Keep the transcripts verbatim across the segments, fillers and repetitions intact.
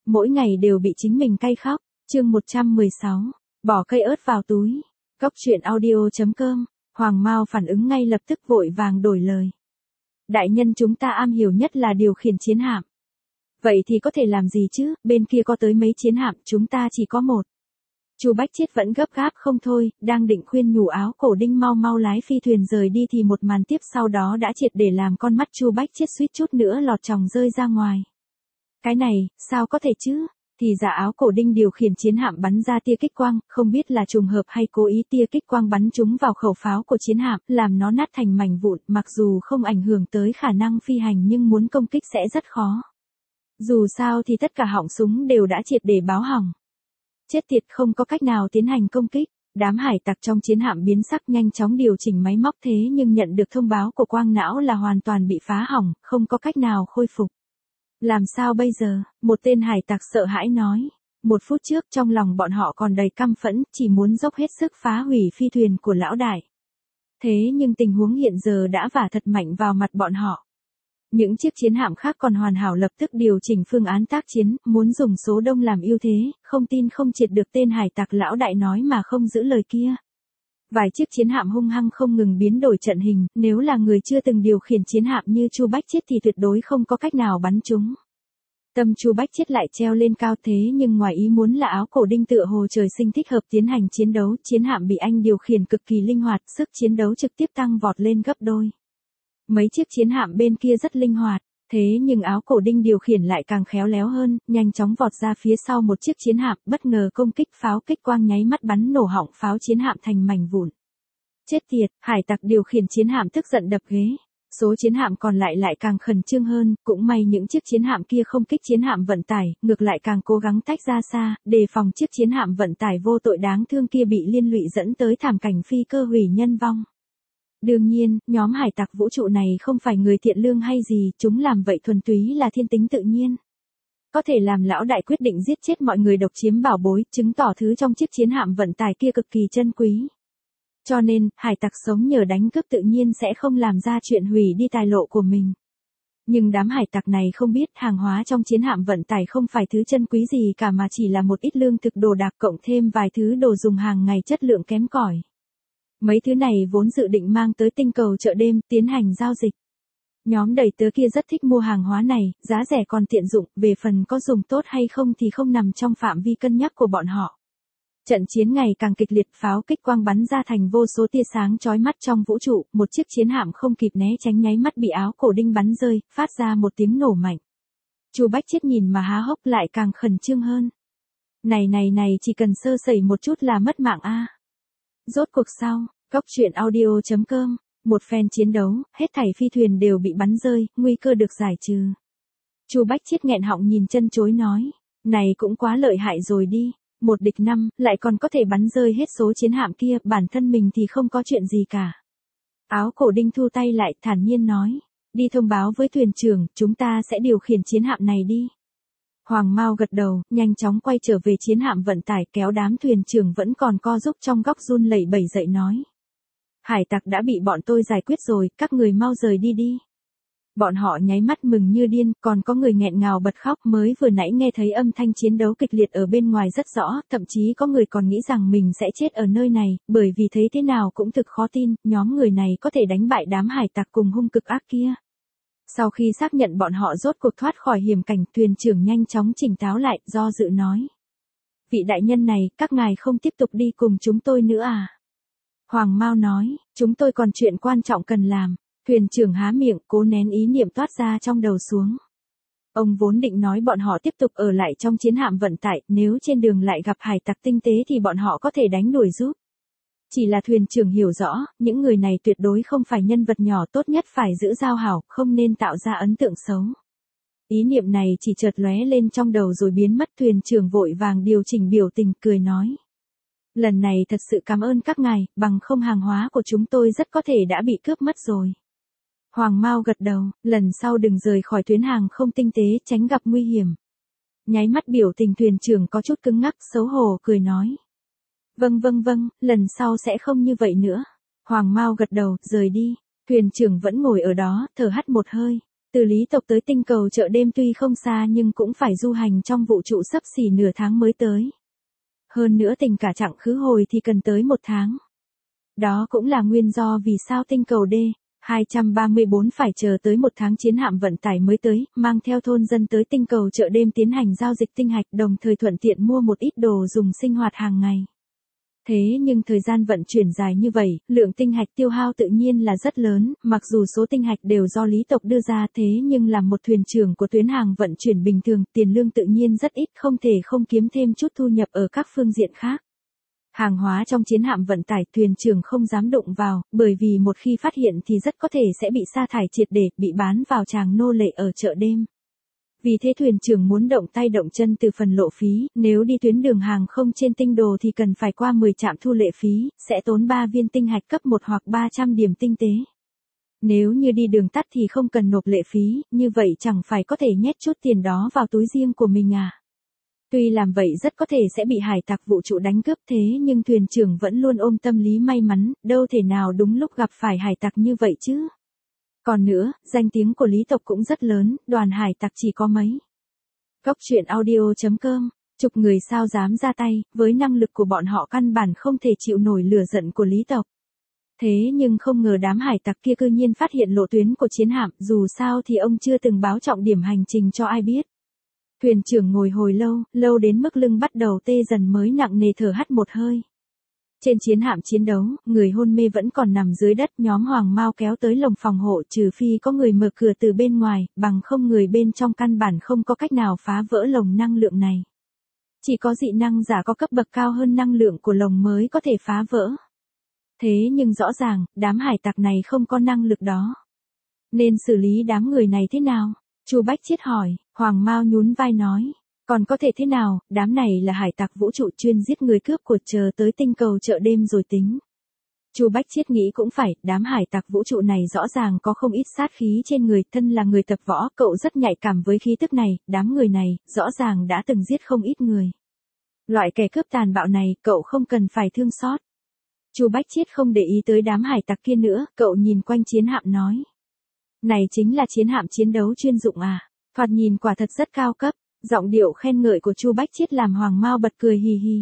mỗi ngày đều bị chính mình cay khóc. Chương một trăm mười sáu, bỏ cây ớt vào túi. Cốc truyện audio chấm com. Hoàng Mao phản ứng ngay lập tức vội vàng đổi lời. Đại nhân chúng ta am hiểu nhất là điều khiển chiến hạm. Vậy thì có thể làm gì chứ, bên kia có tới mấy chiến hạm, chúng ta chỉ có một. Chu Bách Chiết vẫn gấp gáp không thôi, đang định khuyên nhủ Áo Cổ Đinh mau mau lái phi thuyền rời đi thì một màn tiếp sau đó đã triệt để làm con mắt Chu Bách Chiết suýt chút nữa lọt tròng rơi ra ngoài. Cái này, sao có thể chứ? Thì giả Áo Cổ Đinh điều khiển chiến hạm bắn ra tia kích quang, không biết là trùng hợp hay cố ý tia kích quang bắn trúng vào khẩu pháo của chiến hạm, làm nó nát thành mảnh vụn, mặc dù không ảnh hưởng tới khả năng phi hành nhưng muốn công kích sẽ rất khó. Dù sao thì tất cả họng súng đều đã triệt để báo hỏng. Chết tiệt, không có cách nào tiến hành công kích. Đám hải tặc trong chiến hạm biến sắc nhanh chóng điều chỉnh máy móc thế nhưng nhận được thông báo của quang não là hoàn toàn bị phá hỏng, không có cách nào khôi phục. Làm sao bây giờ? Một tên hải tặc sợ hãi nói. Một phút trước trong lòng bọn họ còn đầy căm phẫn, chỉ muốn dốc hết sức phá hủy phi thuyền của lão đại. Thế nhưng tình huống hiện giờ đã vả thật mạnh vào mặt bọn họ. Những chiếc chiến hạm khác còn hoàn hảo lập tức điều chỉnh phương án tác chiến, muốn dùng số đông làm ưu thế, không tin không triệt được tên hải tặc lão đại nói mà không giữ lời kia. Vài chiếc chiến hạm hung hăng không ngừng biến đổi trận hình, nếu là người chưa từng điều khiển chiến hạm như Chu Bách Chiết thì tuyệt đối không có cách nào bắn chúng. Tâm Chu Bách Chiết lại treo lên cao thế nhưng ngoài ý muốn là Áo Cổ Đinh tựa hồ trời sinh thích hợp tiến hành chiến đấu, chiến hạm bị anh điều khiển cực kỳ linh hoạt, sức chiến đấu trực tiếp tăng vọt lên gấp đôi. Mấy chiếc chiến hạm bên kia rất linh hoạt, thế nhưng Áo Cổ Đinh điều khiển lại càng khéo léo hơn, nhanh chóng vọt ra phía sau một chiếc chiến hạm, bất ngờ công kích pháo kích quang nháy mắt bắn nổ họng pháo chiến hạm thành mảnh vụn. Chết tiệt, hải tặc điều khiển chiến hạm tức giận đập ghế. Số chiến hạm còn lại lại càng khẩn trương hơn, cũng may những chiếc chiến hạm kia không kích chiến hạm vận tải, ngược lại càng cố gắng tách ra xa, đề phòng chiếc chiến hạm vận tải vô tội đáng thương kia bị liên lụy dẫn tới thảm cảnh phi cơ hủy nhân vong. Đương nhiên, nhóm hải tặc vũ trụ này không phải người thiện lương hay gì, chúng làm vậy thuần túy là thiên tính tự nhiên. Có thể làm lão đại quyết định giết chết mọi người độc chiếm bảo bối, chứng tỏ thứ trong chiếc chiến hạm vận tải kia cực kỳ chân quý. Cho nên, hải tặc sống nhờ đánh cướp tự nhiên sẽ không làm ra chuyện hủy đi tài lộ của mình. Nhưng đám hải tặc này không biết hàng hóa trong chiến hạm vận tải không phải thứ chân quý gì cả mà chỉ là một ít lương thực đồ đạc cộng thêm vài thứ đồ dùng hàng ngày chất lượng kém cỏi. Mấy thứ này vốn dự định mang tới tinh cầu chợ đêm, tiến hành giao dịch. Nhóm đầy tớ kia rất thích mua hàng hóa này, giá rẻ còn tiện dụng, về phần có dùng tốt hay không thì không nằm trong phạm vi cân nhắc của bọn họ. Trận chiến ngày càng kịch liệt, pháo kích quang bắn ra thành vô số tia sáng chói mắt trong vũ trụ, một chiếc chiến hạm không kịp né tránh nháy mắt bị Áo Cổ Đinh bắn rơi, phát ra một tiếng nổ mạnh. Chu Bách Chiết nhìn mà há hốc lại càng khẩn trương hơn. Này này này, chỉ cần sơ sẩy một chút là mất mạng a. Rốt cuộc sau, Cốc truyện audio chấm com, một phen chiến đấu, hết thảy phi thuyền đều bị bắn rơi, nguy cơ được giải trừ. Chu Bách Chiết nghẹn họng nhìn chân chối nói, này cũng quá lợi hại rồi đi, một địch năm, lại còn có thể bắn rơi hết số chiến hạm kia, bản thân mình thì không có chuyện gì cả. Áo Cổ Đinh thu tay lại, thản nhiên nói, đi thông báo với thuyền trưởng, chúng ta sẽ điều khiển chiến hạm này đi. Hoàng Mao gật đầu, nhanh chóng quay trở về chiến hạm vận tải, kéo đám thuyền trưởng vẫn còn co giúp trong góc run lẩy bẩy dậy nói. Hải tặc đã bị bọn tôi giải quyết rồi, các người mau rời đi đi. Bọn họ nháy mắt mừng như điên, còn có người nghẹn ngào bật khóc, mới vừa nãy nghe thấy âm thanh chiến đấu kịch liệt ở bên ngoài rất rõ, thậm chí có người còn nghĩ rằng mình sẽ chết ở nơi này, bởi vì thấy thế nào cũng thực khó tin, nhóm người này có thể đánh bại đám hải tặc cùng hung cực ác kia. Sau khi xác nhận bọn họ rốt cuộc thoát khỏi hiểm cảnh, thuyền trưởng nhanh chóng tỉnh táo lại, do dự nói. Vị đại nhân này, các ngài không tiếp tục đi cùng chúng tôi nữa à? Hoàng Mao nói, chúng tôi còn chuyện quan trọng cần làm. Thuyền trưởng há miệng, cố nén ý niệm toát ra trong đầu xuống. Ông vốn định nói bọn họ tiếp tục ở lại trong chiến hạm vận tải, nếu trên đường lại gặp hải tặc tinh tế thì bọn họ có thể đánh đuổi giúp. Chỉ là thuyền trưởng hiểu rõ, những người này tuyệt đối không phải nhân vật nhỏ, tốt nhất phải giữ giao hảo, không nên tạo ra ấn tượng xấu. Ý niệm này chỉ chợt lóe lên trong đầu rồi biến mất, thuyền trưởng vội vàng điều chỉnh biểu tình, cười nói. Lần này thật sự cảm ơn các ngài, bằng không hàng hóa của chúng tôi rất có thể đã bị cướp mất rồi. Hoàng Mao gật đầu, lần sau đừng rời khỏi tuyến hàng không tinh tế, tránh gặp nguy hiểm. Nháy mắt biểu tình thuyền trưởng có chút cứng ngắc, xấu hổ cười nói. Vâng vâng vâng, lần sau sẽ không như vậy nữa. Hoàng Mao gật đầu, rời đi. Thuyền trưởng vẫn ngồi ở đó, thở hắt một hơi. Từ Lý tộc tới tinh cầu chợ đêm tuy không xa nhưng cũng phải du hành trong vũ trụ sắp xỉ nửa tháng mới tới. Hơn nữa tình cả chặng khứ hồi thì cần tới một tháng. Đó cũng là nguyên do vì sao tinh cầu D hai ba bốn phải chờ tới một tháng chiến hạm vận tải mới tới, mang theo thôn dân tới tinh cầu chợ đêm tiến hành giao dịch tinh hạch, đồng thời thuận tiện mua một ít đồ dùng sinh hoạt hàng ngày. Thế nhưng thời gian vận chuyển dài như vậy, lượng tinh hạch tiêu hao tự nhiên là rất lớn, mặc dù số tinh hạch đều do Lý tộc đưa ra, thế nhưng làm một thuyền trưởng của tuyến hàng vận chuyển bình thường, tiền lương tự nhiên rất ít, không thể không kiếm thêm chút thu nhập ở các phương diện khác. Hàng hóa trong chiến hạm vận tải thuyền trưởng không dám đụng vào, bởi vì một khi phát hiện thì rất có thể sẽ bị sa thải triệt để, bị bán vào tràng nô lệ ở chợ đêm. Vì thế thuyền trưởng muốn động tay động chân từ phần lộ phí, nếu đi tuyến đường hàng không trên tinh đồ thì cần phải qua mười trạm thu lệ phí, sẽ tốn ba viên tinh hạch cấp một hoặc ba trăm điểm tinh tế. Nếu như đi đường tắt thì không cần nộp lệ phí, như vậy chẳng phải có thể nhét chút tiền đó vào túi riêng của mình à. Tuy làm vậy rất có thể sẽ bị hải tặc vũ trụ đánh cướp, thế nhưng thuyền trưởng vẫn luôn ôm tâm lý may mắn, đâu thể nào đúng lúc gặp phải hải tặc như vậy chứ. Còn nữa, danh tiếng của Lý tộc cũng rất lớn, đoàn hải tặc chỉ có mấy. Góc truyện audio chấm com, chục người sao dám ra tay, với năng lực của bọn họ căn bản không thể chịu nổi lửa giận của Lý tộc. Thế nhưng không ngờ đám hải tặc kia cư nhiên phát hiện lộ tuyến của chiến hạm, dù sao thì ông chưa từng báo trọng điểm hành trình cho ai biết. Thuyền trưởng ngồi hồi lâu, lâu đến mức lưng bắt đầu tê dần mới nặng nề thở hắt một hơi. Trên chiến hạm chiến đấu, người hôn mê vẫn còn nằm dưới đất, nhóm Hoàng Mao kéo tới lồng phòng hộ, trừ phi có người mở cửa từ bên ngoài, bằng không người bên trong căn bản không có cách nào phá vỡ lồng năng lượng này. Chỉ có dị năng giả có cấp bậc cao hơn năng lượng của lồng mới có thể phá vỡ. Thế nhưng rõ ràng, đám hải tặc này không có năng lực đó. Nên xử lý đám người này thế nào? Chu Bách Chiết hỏi. Hoàng Mao nhún vai nói. Còn có thể thế nào, đám này là hải tặc vũ trụ chuyên giết người cướp của, chờ tới tinh cầu chợ đêm rồi tính. Chu Bách Chiết nghĩ cũng phải, đám hải tặc vũ trụ này rõ ràng có không ít sát khí trên người, thân là người tập võ, cậu rất nhạy cảm với khí tức này, đám người này, rõ ràng đã từng giết không ít người. Loại kẻ cướp tàn bạo này, cậu không cần phải thương xót. Chu Bách Chiết không để ý tới đám hải tặc kia nữa, cậu nhìn quanh chiến hạm nói. Này chính là chiến hạm chiến đấu chuyên dụng à, thoạt nhìn quả thật rất cao cấp. Giọng điệu khen ngợi của Chu Bách Chiết làm Hoàng Mao bật cười hì hì.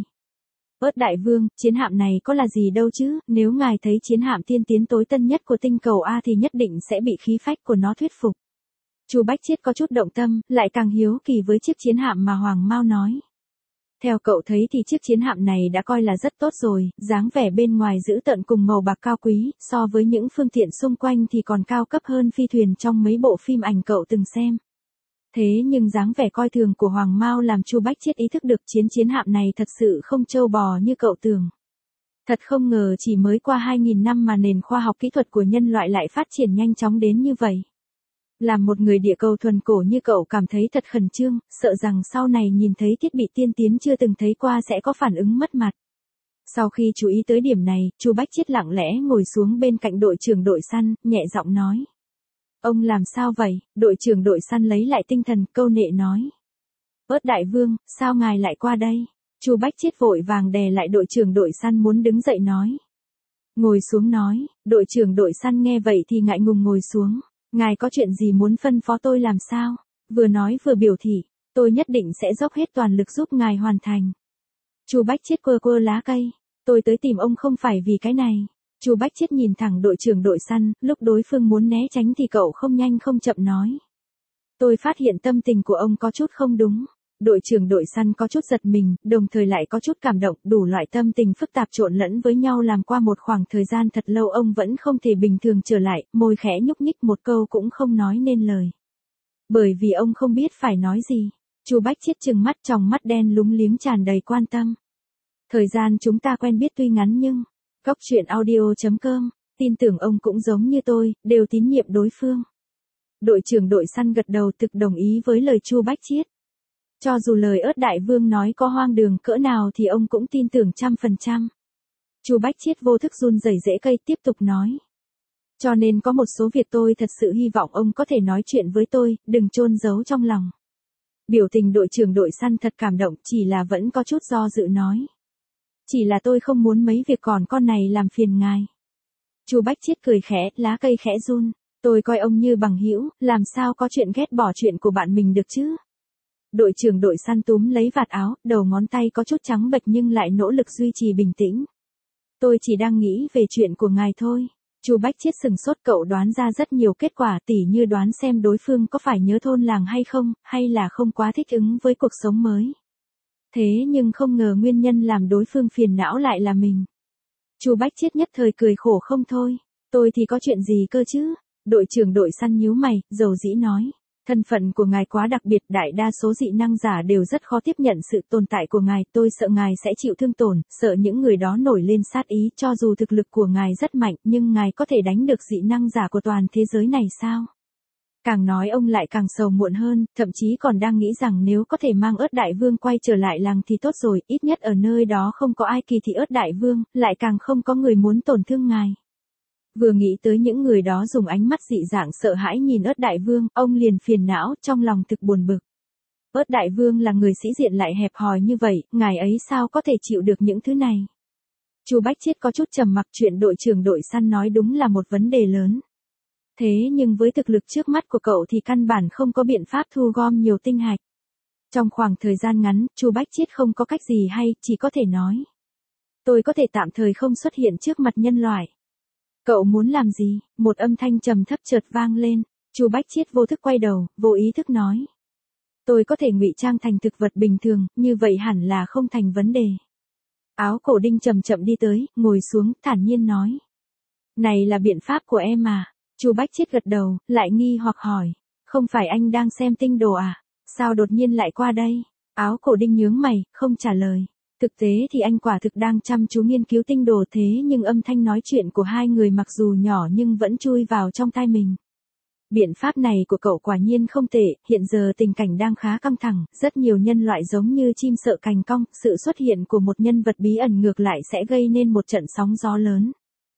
Ớt đại vương, chiến hạm này có là gì đâu chứ, nếu ngài thấy chiến hạm tiên tiến tối tân nhất của tinh cầu A thì nhất định sẽ bị khí phách của nó thuyết phục. Chu Bách Chiết có chút động tâm, lại càng hiếu kỳ với chiếc chiến hạm mà Hoàng Mao nói. Theo cậu thấy thì chiếc chiến hạm này đã coi là rất tốt rồi, dáng vẻ bên ngoài dữ tợn cùng màu bạc cao quý, so với những phương tiện xung quanh thì còn cao cấp hơn phi thuyền trong mấy bộ phim ảnh cậu từng xem. Thế nhưng dáng vẻ coi thường của Hoàng Mao làm Chu Bách Chiết ý thức được chiến chiến hạm này thật sự không trâu bò như cậu tưởng. Thật không ngờ chỉ mới qua hai nghìn năm mà nền khoa học kỹ thuật của nhân loại lại phát triển nhanh chóng đến như vậy. Làm một người địa cầu thuần cổ như cậu cảm thấy thật khẩn trương, sợ rằng sau này nhìn thấy thiết bị tiên tiến chưa từng thấy qua sẽ có phản ứng mất mặt. Sau khi chú ý tới điểm này, Chu Bách Chiết lặng lẽ ngồi xuống bên cạnh đội trưởng đội săn, nhẹ giọng nói. Ông làm sao vậy? Đội trưởng đội săn lấy lại tinh thần, câu nệ nói. Ớt đại vương, sao ngài lại qua đây? Chu Bách Chiết vội vàng đè lại đội trưởng đội săn muốn đứng dậy nói. Ngồi xuống nói, đội trưởng đội săn nghe vậy thì ngại ngùng ngồi xuống. Ngài có chuyện gì muốn phân phó tôi làm sao? Vừa nói vừa biểu thị, tôi nhất định sẽ dốc hết toàn lực giúp ngài hoàn thành. Chu Bách Chiết quơ quơ lá cây, tôi tới tìm ông không phải vì cái này. Chu Bách Chiết nhìn thẳng đội trưởng đội săn, lúc đối phương muốn né tránh thì cậu không nhanh không chậm nói. Tôi phát hiện tâm tình của ông có chút không đúng. Đội trưởng đội săn có chút giật mình, đồng thời lại có chút cảm động, đủ loại tâm tình phức tạp trộn lẫn với nhau làm qua một khoảng thời gian thật lâu ông vẫn không thể bình thường trở lại, môi khẽ nhúc nhích một câu cũng không nói nên lời. Bởi vì ông không biết phải nói gì. Chu Bách Chiết trừng mắt, tròng mắt đen lúng liếng tràn đầy quan tâm. Thời gian chúng ta quen biết tuy ngắn nhưng... Góc truyện audio chấm com, tin tưởng ông cũng giống như tôi, đều tín nhiệm đối phương. Đội trưởng đội săn gật đầu thực đồng ý với lời Chu Bách Chiết. Cho dù lời Ớt đại vương nói có hoang đường cỡ nào thì ông cũng tin tưởng trăm phần trăm. Chu Bách Chiết vô thức run rẩy rễ cây tiếp tục nói. Cho nên có một số việc tôi thật sự hy vọng ông có thể nói chuyện với tôi, đừng chôn giấu trong lòng. Biểu tình đội trưởng đội săn thật cảm động, chỉ là vẫn có chút do dự nói. Chỉ là tôi không muốn mấy việc còn con này làm phiền ngài. Chu Bách Chiết cười khẽ, lá cây khẽ run. Tôi coi ông như bằng hữu, làm sao có chuyện ghét bỏ chuyện của bạn mình được chứ? Đội trưởng đội săn túm lấy vạt áo, đầu ngón tay có chút trắng bệch nhưng lại nỗ lực duy trì bình tĩnh. Tôi chỉ đang nghĩ về chuyện của ngài thôi. Chu Bách Chiết sừng sốt, cậu đoán ra rất nhiều kết quả, tỉ như đoán xem đối phương có phải nhớ thôn làng hay không, hay là không quá thích ứng với cuộc sống mới. Thế nhưng không ngờ nguyên nhân làm đối phương phiền não lại là mình. Chu Bách Chiết nhất thời cười khổ không thôi. Tôi thì có chuyện gì cơ chứ? Đội trưởng đội săn nhíu mày, dầu dĩ nói. Thân phận của ngài quá đặc biệt, đại đa số dị năng giả đều rất khó tiếp nhận sự tồn tại của ngài, tôi sợ ngài sẽ chịu thương tổn, sợ những người đó nổi lên sát ý, cho dù thực lực của ngài rất mạnh, nhưng ngài có thể đánh được dị năng giả của toàn thế giới này sao? Càng nói ông lại càng sầu muộn hơn, thậm chí còn đang nghĩ rằng nếu có thể mang Ớt Đại Vương quay trở lại làng thì tốt rồi, ít nhất ở nơi đó không có ai kỳ thị Ớt Đại Vương, lại càng không có người muốn tổn thương ngài. Vừa nghĩ tới những người đó dùng ánh mắt dị dạng sợ hãi nhìn Ớt Đại Vương, ông liền phiền não, trong lòng thực buồn bực. Ớt Đại Vương là người sĩ diện lại hẹp hòi như vậy, ngài ấy sao có thể chịu được những thứ này? Chu Bách Chiết có chút trầm mặc, chuyện đội trưởng đội săn nói đúng là một vấn đề lớn. Thế nhưng với thực lực trước mắt của cậu thì căn bản không có biện pháp thu gom nhiều tinh hạch. Trong khoảng thời gian ngắn, Chu Bách Chiết không có cách gì hay, chỉ có thể nói. Tôi có thể tạm thời không xuất hiện trước mặt nhân loại. Cậu muốn làm gì? Một âm thanh trầm thấp chợt vang lên. Chu Bách Chiết vô thức quay đầu, vô ý thức nói. Tôi có thể ngụy trang thành thực vật bình thường, như vậy hẳn là không thành vấn đề. Áo cổ đinh chậm chậm đi tới, ngồi xuống, thản nhiên nói. Này là biện pháp của em à? Chu Bách Chiết gật đầu, lại nghi hoặc hỏi. Không phải anh đang xem tinh đồ à? Sao đột nhiên lại qua đây? Áo cổ đinh nhướng mày, không trả lời. Thực tế thì anh quả thực đang chăm chú nghiên cứu tinh đồ, thế nhưng âm thanh nói chuyện của hai người mặc dù nhỏ nhưng vẫn chui vào trong tai mình. Biện pháp này của cậu quả nhiên không tệ, hiện giờ tình cảnh đang khá căng thẳng, rất nhiều nhân loại giống như chim sợ cành cong, sự xuất hiện của một nhân vật bí ẩn ngược lại sẽ gây nên một trận sóng gió lớn.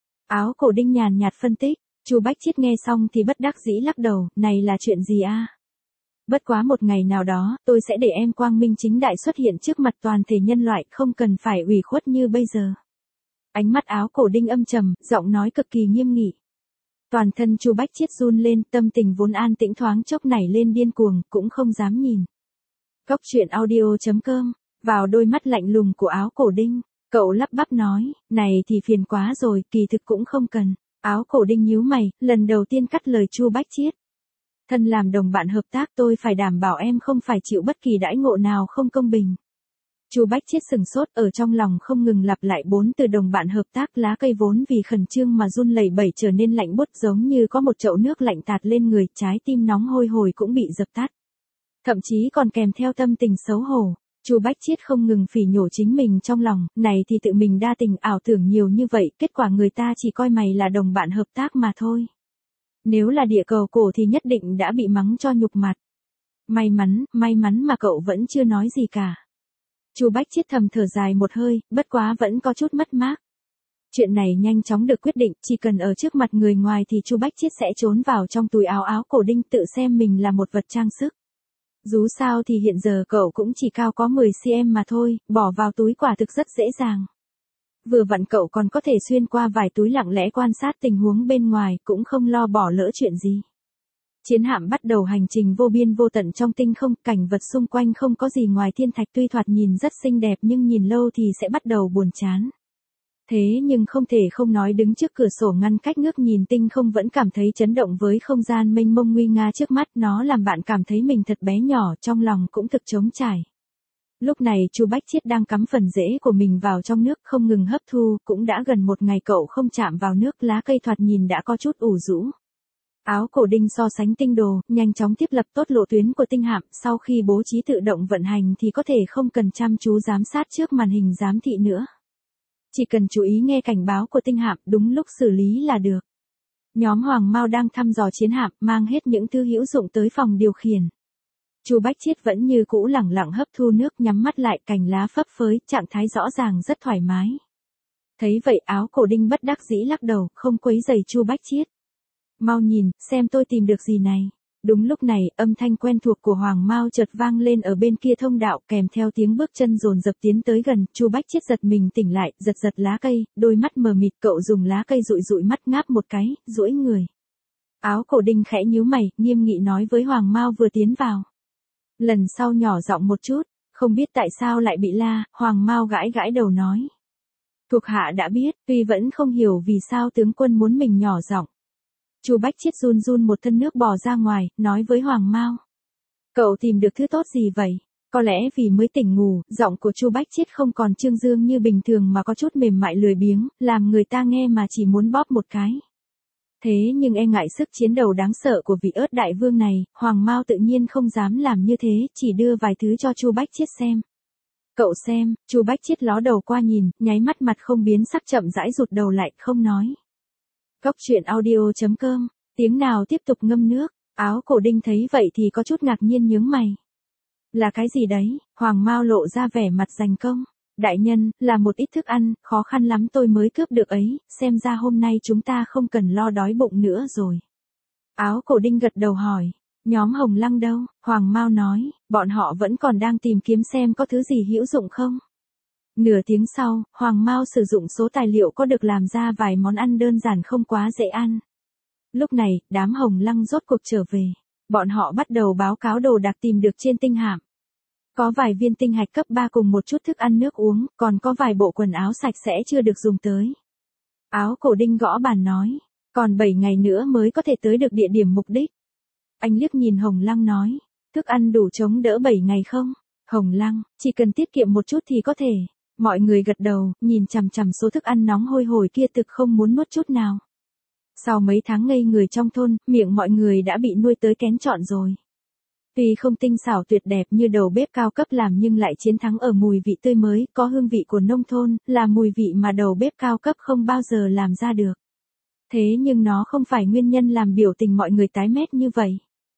Áo cổ đinh nhàn nhạt phân tích, Chu Bách Chiết nghe xong thì bất đắc dĩ lắc đầu, này là chuyện gì a? Bất quá một ngày nào đó, tôi sẽ để em quang minh chính đại xuất hiện trước mặt toàn thể nhân loại, không cần phải ủy khuất như bây giờ. Ánh mắt áo cổ đinh âm trầm, giọng nói cực kỳ nghiêm nghị. Toàn thân Chu Bách Chiết run lên, tâm tình vốn an tĩnh thoáng chốc nảy lên điên cuồng, cũng không dám nhìn. Cóc truyện audio chấm com, vào đôi mắt lạnh lùng của áo cổ đinh, cậu lắp bắp nói, này thì phiền quá rồi, kỳ thực cũng không cần. Áo cổ đinh nhíu mày, lần đầu tiên cắt lời Chu Bách Chiết. Thân làm đồng bạn hợp tác, tôi phải đảm bảo em không phải chịu bất kỳ đãi ngộ nào không công bình. Chu Bách Chiết sừng sốt, ở trong lòng không ngừng lặp lại bốn từ đồng bạn hợp tác, lá cây vốn vì khẩn trương mà run lẩy bẩy trở nên lạnh buốt, giống như có một chậu nước lạnh tạt lên người, trái tim nóng hôi hổi cũng bị dập tắt. Thậm chí còn kèm theo tâm tình xấu hổ. Chu Bách Chiết không ngừng phỉ nhổ chính mình trong lòng, này thì tự mình đa tình ảo tưởng nhiều như vậy, kết quả người ta chỉ coi mày là đồng bạn hợp tác mà thôi. Nếu là địa cầu cổ thì nhất định đã bị mắng cho nhục mặt. May mắn, may mắn mà cậu vẫn chưa nói gì cả. Chu Bách Chiết thầm thở dài một hơi, bất quá vẫn có chút mất mát. Chuyện này nhanh chóng được quyết định, chỉ cần ở trước mặt người ngoài thì Chu Bách Chiết sẽ trốn vào trong túi áo áo cổ đinh, tự xem mình là một vật trang sức. Dù sao thì hiện giờ cậu cũng chỉ cao có mười xăng-ti-mét mà thôi, bỏ vào túi quả thực rất dễ dàng. Vừa vặn cậu còn có thể xuyên qua vài túi lặng lẽ quan sát tình huống bên ngoài, cũng không lo bỏ lỡ chuyện gì. Chiến hạm bắt đầu hành trình vô biên vô tận trong tinh không, cảnh vật xung quanh không có gì ngoài thiên thạch, tuy thoạt nhìn rất xinh đẹp nhưng nhìn lâu thì sẽ bắt đầu buồn chán. Thế nhưng không thể không nói, đứng trước cửa sổ ngăn cách ngước nhìn tinh không vẫn cảm thấy chấn động với không gian mênh mông nguy nga trước mắt, nó làm bạn cảm thấy mình thật bé nhỏ, trong lòng cũng thực trống trải. Lúc này Chu Bách Chiết đang cắm phần rễ của mình vào trong nước không ngừng hấp thu, cũng đã gần một ngày cậu không chạm vào nước, lá cây thoạt nhìn đã có chút ủ rũ. Áo cổ đinh so sánh tinh đồ, nhanh chóng thiết lập tốt lộ tuyến của tinh hạm, sau khi bố trí tự động vận hành thì có thể không cần chăm chú giám sát trước màn hình giám thị nữa. Chỉ cần chú ý nghe cảnh báo của tinh hạm, đúng lúc xử lý là được. Nhóm Hoàng Mao đang thăm dò chiến hạm, mang hết những thứ hữu dụng tới phòng điều khiển. Chu Bách Chiết vẫn như cũ lẳng lặng hấp thu nước, nhắm mắt lại, cành lá phấp phới, trạng thái rõ ràng rất thoải mái. Thấy vậy áo cổ đinh bất đắc dĩ lắc đầu, không quấy rầy Chu Bách Chiết. Mau nhìn, xem tôi tìm được gì này. Đúng lúc này, âm thanh quen thuộc của Hoàng Mao chợt vang lên ở bên kia thông đạo, kèm theo tiếng bước chân dồn dập tiến tới gần. Chu Bách Chiết giật mình tỉnh lại, giật giật lá cây, đôi mắt mờ mịt, cậu dùng lá cây dụi dụi mắt, ngáp một cái, duỗi người. Áo cổ đinh khẽ nhíu mày, nghiêm nghị nói với Hoàng Mao vừa tiến vào. Lần sau nhỏ giọng một chút, không biết tại sao lại bị la, Hoàng Mao gãi gãi đầu nói. Thuộc hạ đã biết, tuy vẫn không hiểu vì sao tướng quân muốn mình nhỏ giọng. Chu Bách Chiết run run một thân nước bò ra ngoài, nói với Hoàng Mao. Cậu tìm được thứ tốt gì vậy? Có lẽ vì mới tỉnh ngủ, giọng của Chu Bách Chiết không còn trương dương như bình thường mà có chút mềm mại lười biếng, làm người ta nghe mà chỉ muốn bóp một cái. Thế nhưng e ngại sức chiến đấu đáng sợ của vị ớt đại vương này, Hoàng Mao tự nhiên không dám làm như thế, chỉ đưa vài thứ cho Chu Bách Chiết xem. Cậu xem, Chu Bách Chiết ló đầu qua nhìn, nháy mắt mặt không biến sắc chậm rãi rụt đầu lại, không nói. Góc truyện audio chấm com, tiếng nào tiếp tục ngâm nước, áo cổ đinh thấy vậy thì có chút ngạc nhiên nhướng mày. Là cái gì đấy? Hoàng Mao lộ ra vẻ mặt giành công. Đại nhân, là một ít thức ăn, khó khăn lắm tôi mới cướp được ấy, xem ra hôm nay chúng ta không cần lo đói bụng nữa rồi. Áo cổ đinh gật đầu hỏi, nhóm Hồng Lăng đâu? Hoàng Mao nói, bọn họ vẫn còn đang tìm kiếm xem có thứ gì hữu dụng không. Nửa tiếng sau, Hoàng Mao sử dụng số tài liệu có được làm ra vài món ăn đơn giản không quá dễ ăn. Lúc này, đám Hồng Lăng rốt cuộc trở về. Bọn họ bắt đầu báo cáo đồ đạc tìm được trên tinh hạm. Có vài viên tinh hạch cấp ba cùng một chút thức ăn nước uống, còn có vài bộ quần áo sạch sẽ chưa được dùng tới. Áo cổ đinh gõ bàn nói, còn bảy ngày nữa mới có thể tới được địa điểm mục đích. Anh liếc nhìn Hồng Lăng nói, thức ăn đủ chống đỡ bảy ngày không? Hồng Lăng, chỉ cần tiết kiệm một chút thì có thể. Mọi người gật đầu, nhìn chằm chằm số thức ăn nóng hôi hổi kia thực không muốn nuốt chút nào. Sau mấy tháng ngây người trong thôn, miệng mọi người đã bị nuôi tới kén chọn rồi. Tuy không tinh xảo tuyệt đẹp như đầu bếp cao cấp làm nhưng lại chiến thắng ở mùi vị tươi mới, có hương vị của nông thôn, là mùi vị mà đầu bếp cao cấp không bao giờ làm ra được. Thế nhưng nó không phải nguyên nhân làm biểu tình mọi người tái mét như vậy.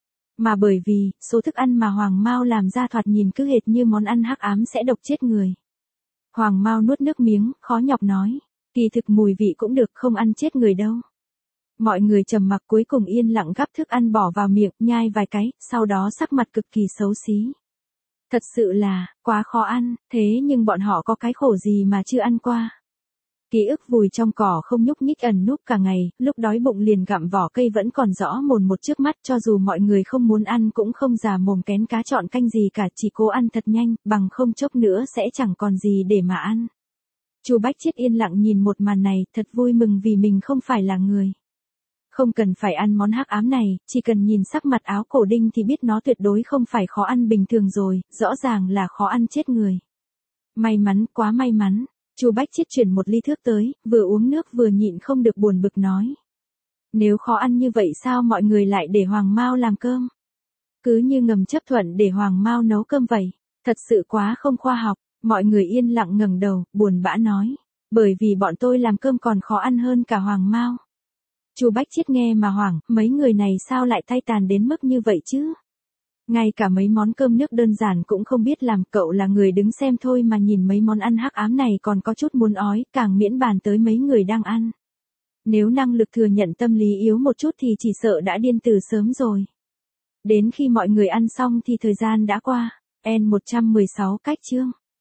Mà bởi vì, số thức ăn mà Hoàng Mao làm ra thoạt nhìn cứ hệt như món ăn hắc ám sẽ độc chết người. Hoàng Mao nuốt nước miếng, khó nhọc nói, kỳ thực mùi vị cũng được, không ăn chết người đâu. Mọi người trầm mặc cuối cùng yên lặng gắp thức ăn bỏ vào miệng, nhai vài cái, sau đó sắc mặt cực kỳ xấu xí. Thật sự là, quá khó ăn, thế nhưng bọn họ có cái khổ gì mà chưa ăn qua. Ký ức vùi trong cỏ không nhúc nhích ẩn núp cả ngày, lúc đói bụng liền gặm vỏ cây vẫn còn rõ mồn một trước mắt, cho dù mọi người không muốn ăn cũng không già mồm kén cá chọn canh gì cả, chỉ cố ăn thật nhanh, bằng không chốc nữa sẽ chẳng còn gì để mà ăn. Chu Bách Chiết yên lặng nhìn một màn này, thật vui mừng vì mình không phải là người. Không cần phải ăn món hắc ám này, chỉ cần nhìn sắc mặt áo cổ đinh thì biết nó tuyệt đối không phải khó ăn bình thường rồi, rõ ràng là khó ăn chết người. May mắn, quá may mắn. Chu Bách Chiết chuyển một ly thước tới, vừa uống nước vừa nhịn không được buồn bực nói. Nếu khó ăn như vậy sao mọi người lại để Hoàng Mao làm cơm? Cứ như ngầm chấp thuận để Hoàng Mao nấu cơm vậy. Thật sự quá không khoa học. Mọi người yên lặng ngẩng đầu, buồn bã nói. Bởi vì bọn tôi làm cơm còn khó ăn hơn cả Hoàng Mao. Chu Bách Chiết nghe mà hoảng, mấy người này sao lại tay tàn đến mức như vậy chứ? Ngay cả mấy món cơm nước đơn giản cũng không biết làm, cậu là người đứng xem thôi mà nhìn mấy món ăn hắc ám này còn có chút muốn ói, càng miễn bàn tới mấy người đang ăn. Nếu năng lực thừa nhận tâm lý yếu một chút thì chỉ sợ đã điên từ sớm rồi. Đến khi mọi người ăn xong thì thời gian đã qua. N một trăm mười sáu cách chương